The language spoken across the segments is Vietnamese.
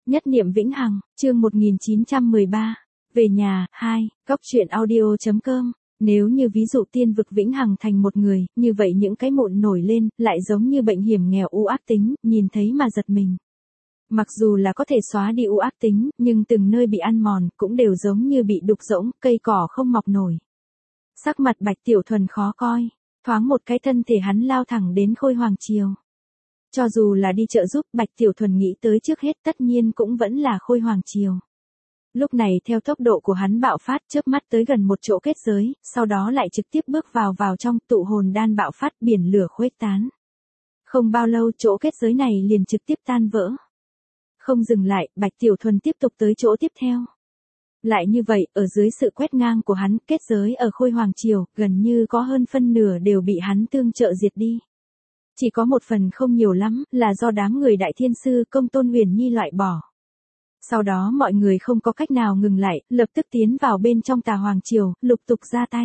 Nhất niệm vĩnh hằng, chương 1913. Về nhà, 2, góc truyện audio.com. Nếu như ví dụ tiên vực vĩnh hằng thành một người, như vậy những cái mụn nổi lên, lại giống như bệnh hiểm nghèo u ác tính, nhìn thấy mà giật mình. Mặc dù là có thể xóa đi u ác tính, nhưng từng nơi bị ăn mòn, cũng đều giống như bị đục rỗng, cây cỏ không mọc nổi. Sắc mặt Bạch Tiểu Thuần khó coi, thoáng một cái thân thể hắn lao thẳng đến Khôi Hoàng Triều. Cho dù là đi trợ giúp, Bạch Tiểu Thuần nghĩ tới trước hết tất nhiên cũng vẫn là Khôi Hoàng Triều. Lúc này theo tốc độ của hắn bạo phát chớp mắt tới gần một chỗ kết giới, sau đó lại trực tiếp bước vào trong tụ hồn đan bạo phát biển lửa khuếch tán. Không bao lâu chỗ kết giới này liền trực tiếp tan vỡ. Không dừng lại, Bạch Tiểu Thuần tiếp tục tới chỗ tiếp theo. Lại như vậy, ở dưới sự quét ngang của hắn, kết giới ở Khôi Hoàng Triều, gần như có hơn phân nửa đều bị hắn tương trợ diệt đi. Chỉ có một phần không nhiều lắm, là do đám người Đại Thiên Sư Công Tôn Huyền Nhi loại bỏ. Sau đó mọi người không có cách nào ngừng lại, lập tức tiến vào bên trong Tà Hoàng Triều, lục tục ra tay.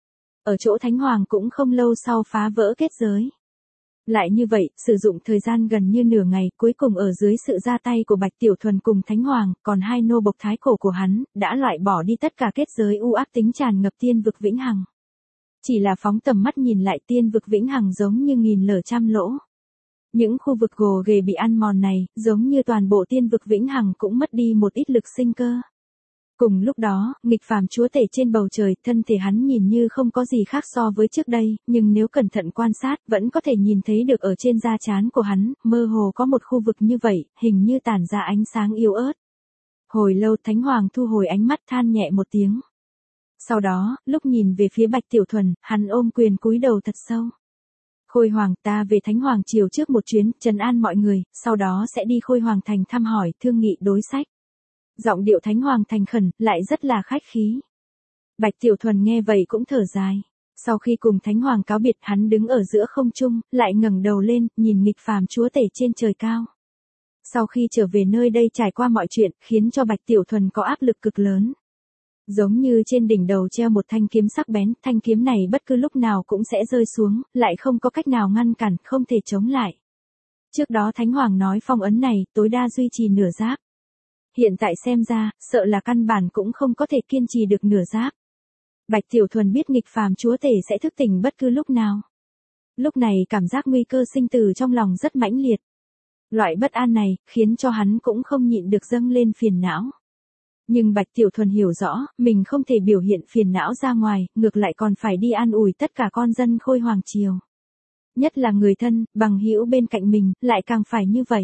Ở chỗ Thánh Hoàng cũng không lâu sau phá vỡ kết giới. Lại như vậy, sử dụng thời gian gần như nửa ngày, cuối cùng ở dưới sự ra tay của Bạch Tiểu Thuần cùng Thánh Hoàng, còn hai nô bộc thái cổ của hắn, đã loại bỏ đi tất cả kết giới u ác tính tràn ngập tiên vực vĩnh hằng. Chỉ là phóng tầm mắt nhìn lại tiên vực vĩnh hằng giống như nghìn lở trăm lỗ. Những khu vực gồ ghề bị ăn mòn này, giống như toàn bộ tiên vực vĩnh hằng cũng mất đi một ít lực sinh cơ. Cùng lúc đó, nghịch phàm chúa tể trên bầu trời, thân thể hắn nhìn như không có gì khác so với trước đây, nhưng nếu cẩn thận quan sát, vẫn có thể nhìn thấy được ở trên da trán của hắn, mơ hồ có một khu vực như vậy, hình như tản ra ánh sáng yếu ớt. Hồi lâu Thánh Hoàng thu hồi ánh mắt than nhẹ một tiếng. Sau đó, lúc nhìn về phía Bạch Tiểu Thuần, hắn ôm quyền cúi đầu thật sâu. Khôi Hoàng, ta về Thánh Hoàng Triều trước một chuyến, trấn an mọi người, sau đó sẽ đi Khôi Hoàng Thành thăm hỏi, thương nghị đối sách. Giọng điệu Thánh Hoàng thành khẩn, lại rất là khách khí. Bạch Tiểu Thuần nghe vậy cũng thở dài. Sau khi cùng Thánh Hoàng cáo biệt, hắn đứng ở giữa không trung, lại ngẩng đầu lên, nhìn nghịch phàm chúa tể trên trời cao. Sau khi trở về nơi đây trải qua mọi chuyện, khiến cho Bạch Tiểu Thuần có áp lực cực lớn. Giống như trên đỉnh đầu treo một thanh kiếm sắc bén, thanh kiếm này bất cứ lúc nào cũng sẽ rơi xuống, lại không có cách nào ngăn cản, không thể chống lại. Trước đó Thánh Hoàng nói phong ấn này, tối đa duy trì nửa giáp. Hiện tại xem ra, sợ là căn bản cũng không có thể kiên trì được nửa giáp. Bạch Tiểu Thuần biết nghịch phàm chúa tể sẽ thức tỉnh bất cứ lúc nào. Lúc này cảm giác nguy cơ sinh tử trong lòng rất mãnh liệt. Loại bất an này, khiến cho hắn cũng không nhịn được dâng lên phiền não. Nhưng Bạch Tiểu Thuần hiểu rõ, mình không thể biểu hiện phiền não ra ngoài, ngược lại còn phải đi an ủi tất cả con dân Khôi Hoàng Triều. Nhất là người thân, bằng hữu bên cạnh mình, lại càng phải như vậy.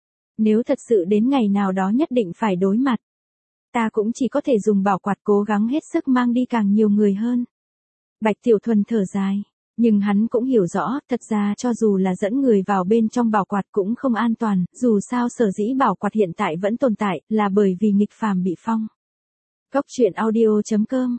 Nếu thật sự đến ngày nào đó nhất định phải đối mặt, ta cũng chỉ có thể dùng bảo quạt cố gắng hết sức mang đi càng nhiều người hơn. Bạch Tiểu Thuần thở dài, nhưng hắn cũng hiểu rõ, thật ra cho dù là dẫn người vào bên trong bảo quạt cũng không an toàn, dù sao sở dĩ bảo quạt hiện tại vẫn tồn tại, là bởi vì nghịch phàm bị phong. Góc truyện audio.com,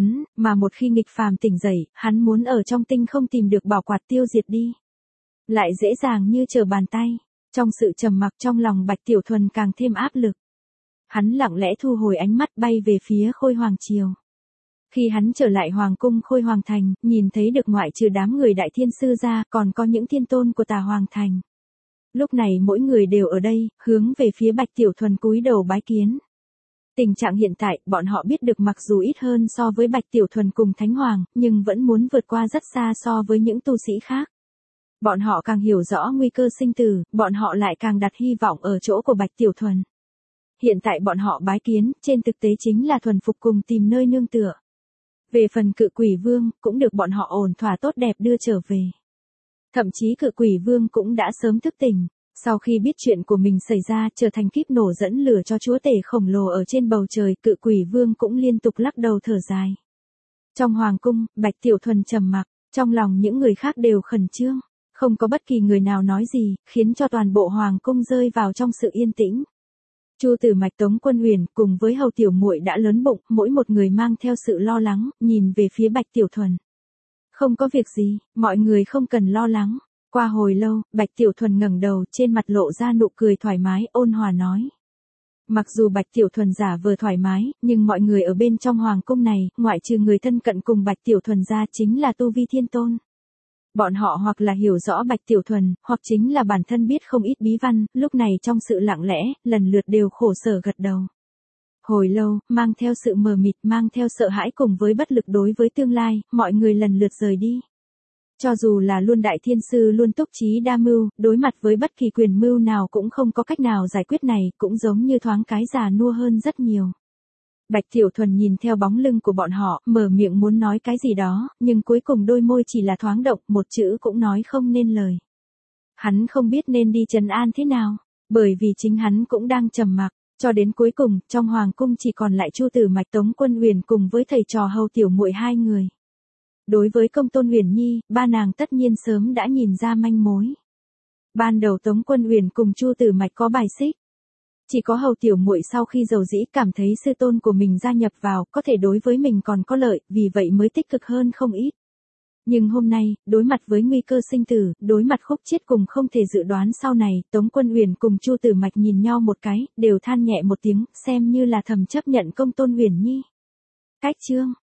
mà một khi nghịch phàm tỉnh dậy, hắn muốn ở trong tinh không tìm được bảo quạt tiêu diệt đi. Lại dễ dàng như trở bàn tay. Trong sự trầm mặc trong lòng Bạch Tiểu Thuần càng thêm áp lực. Hắn lặng lẽ thu hồi ánh mắt bay về phía Khôi Hoàng Triều. Khi hắn trở lại Hoàng cung Khôi Hoàng Thành, nhìn thấy được ngoại trừ đám người Đại Thiên Sư ra, còn có những thiên tôn của Tà Hoàng Thành. Lúc này mỗi người đều ở đây, hướng về phía Bạch Tiểu Thuần cúi đầu bái kiến. Tình trạng hiện tại, bọn họ biết được mặc dù ít hơn so với Bạch Tiểu Thuần cùng Thánh Hoàng, nhưng vẫn muốn vượt qua rất xa so với những tu sĩ khác. Bọn họ càng hiểu rõ nguy cơ sinh tử, bọn họ lại càng đặt hy vọng ở chỗ của Bạch Tiểu Thuần. Hiện tại bọn họ bái kiến, trên thực tế chính là thuần phục cùng tìm nơi nương tựa. Về phần Cự Quỷ Vương, cũng được bọn họ ổn thỏa tốt đẹp đưa trở về. Thậm chí Cự Quỷ Vương cũng đã sớm thức tỉnh, sau khi biết chuyện của mình xảy ra, trở thành kíp nổ dẫn lửa cho chúa tể khổng lồ ở trên bầu trời, Cự Quỷ Vương cũng liên tục lắc đầu thở dài. Trong hoàng cung, Bạch Tiểu Thuần trầm mặc, trong lòng những người khác đều khẩn trương. Không có bất kỳ người nào nói gì, khiến cho toàn bộ hoàng cung rơi vào trong sự yên tĩnh. Chu Tử Mạch Tống Quân Huyền cùng với Hầu Tiểu Muội đã lớn bụng, mỗi một người mang theo sự lo lắng, nhìn về phía Bạch Tiểu Thuần. Không có việc gì, mọi người không cần lo lắng. Qua hồi lâu, Bạch Tiểu Thuần ngẩng đầu, trên mặt lộ ra nụ cười thoải mái, ôn hòa nói. Mặc dù Bạch Tiểu Thuần giả vờ thoải mái, nhưng mọi người ở bên trong hoàng cung này, ngoại trừ người thân cận cùng Bạch Tiểu Thuần ra chính là tu vi thiên tôn. Bọn họ hoặc là hiểu rõ Bạch Tiểu Thuần, hoặc chính là bản thân biết không ít bí văn, lúc này trong sự lặng lẽ, lần lượt đều khổ sở gật đầu. Hồi lâu, mang theo sự mờ mịt, mang theo sợ hãi cùng với bất lực đối với tương lai, mọi người lần lượt rời đi. Cho dù là luôn đại thiên sư luôn túc trí đa mưu, đối mặt với bất kỳ quyền mưu nào cũng không có cách nào giải quyết này, cũng giống như thoáng cái già nua hơn rất nhiều. Bạch Tiểu Thuần nhìn theo bóng lưng của bọn họ, mở miệng muốn nói cái gì đó, nhưng cuối cùng đôi môi chỉ là thoáng động, một chữ cũng nói không nên lời. Hắn không biết nên đi trấn an thế nào, bởi vì chính hắn cũng đang trầm mặc, cho đến cuối cùng, trong hoàng cung chỉ còn lại Chu Tử Mạch Tống Quân Uyển cùng với thầy trò Hầu Tiểu Muội hai người. Đối với Công Tôn Uyển Nhi, ba nàng tất nhiên sớm đã nhìn ra manh mối. Ban đầu Tống Quân Uyển cùng Chu Tử Mạch có bài xích. Chỉ có Hầu Tiểu Muội sau khi dầu dĩ cảm thấy sư tôn của mình gia nhập vào, có thể đối với mình còn có lợi, vì vậy mới tích cực hơn không ít. Nhưng hôm nay, đối mặt với nguy cơ sinh tử, đối mặt khúc chiết cùng không thể dự đoán sau này, Tống Quân Uyển cùng Chu Tử Mạch nhìn nhau một cái, đều than nhẹ một tiếng, xem như là thầm chấp nhận Công Tôn Uyển Nhi. Cách chương